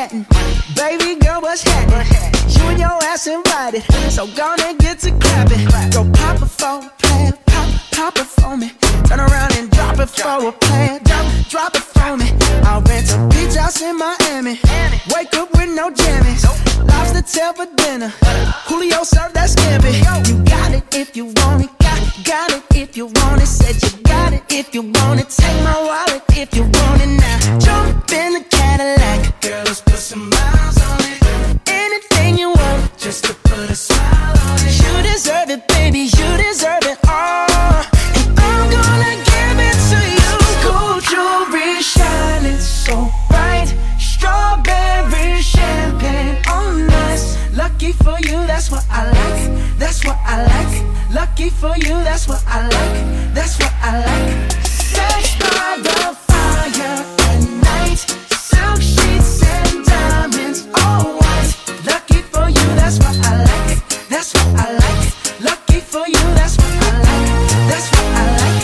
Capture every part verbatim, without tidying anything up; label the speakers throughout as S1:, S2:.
S1: chatting. Baby girl, what's happening? You and your ass invited, so gonna get to clapping. Go pop it for a plan, pop, pop it for me. Turn around and drop it for a plan, drop, drop it for me. I'll rent a beach house in Miami. Wake up with no jammies. Lobster tail for dinner. Julio served that scampi. You got it if you want it. Got, got it if you want it. Said you got it if you want it. Take my wallet if you want it now. Jump in the Cadillac. Girl, let's put some miles on it. Anything you want, just to put a smile on it. You deserve it, baby. You deserve it all. And I'm gonna give it to you. Gold jewelry shining so bright. Strawberry champagne on us. Lucky for you, that's what I like. That's what I like. Lucky for you, that's what I like. That's what I like. Sex by the fire at night. Silk sheets and diamonds, all white. Lucky for you, that's what I like. That's what I like. Lucky for you, that's what I like. That's what I like.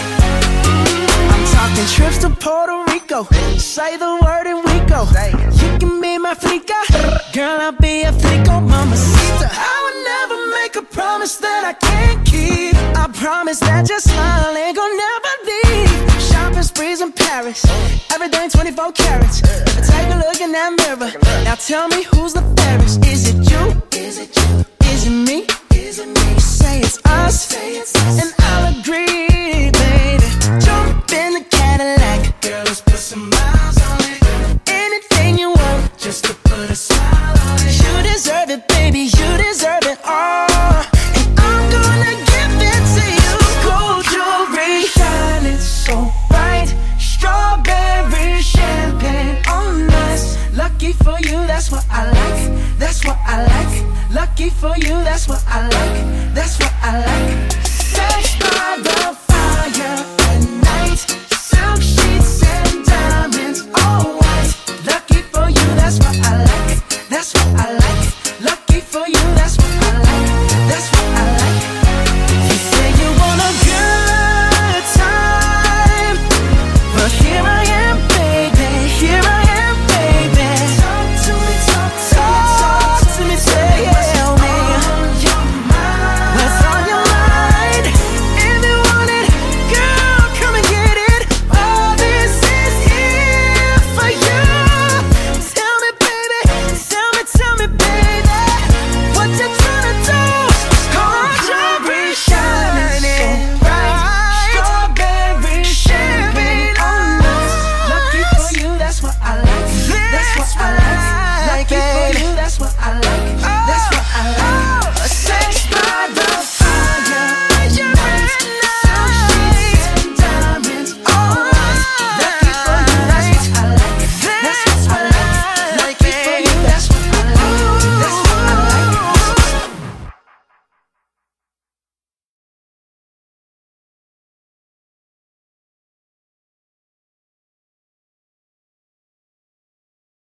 S1: I'm talking trips to Puerto Rico. Say the word and we go. You can be my flica. Girl, I'll be a flico, mamacita. I would never make a promise that I can't keep. I promise that your smile ain't gon' never leave. Shopping sprees in Paris. Everything twenty-four carats. Take a look in that mirror. Now tell me who's the fairest. Is it you? Is it you? Is it me? Is it me? Say it's us. Say it's us. And I'll agree, baby. Jump in the Cadillac. Girl, let's put some miles on it. Anything you want, just to put a smile on it. You deserve it, baby. You deserve it all. And I'm gonna give it to you. Gold jewelry shining so bright. Strawberry champagne on us. Lucky for you, that's what I like. That's what I like. Lucky for you, that's what I like. That's what I like.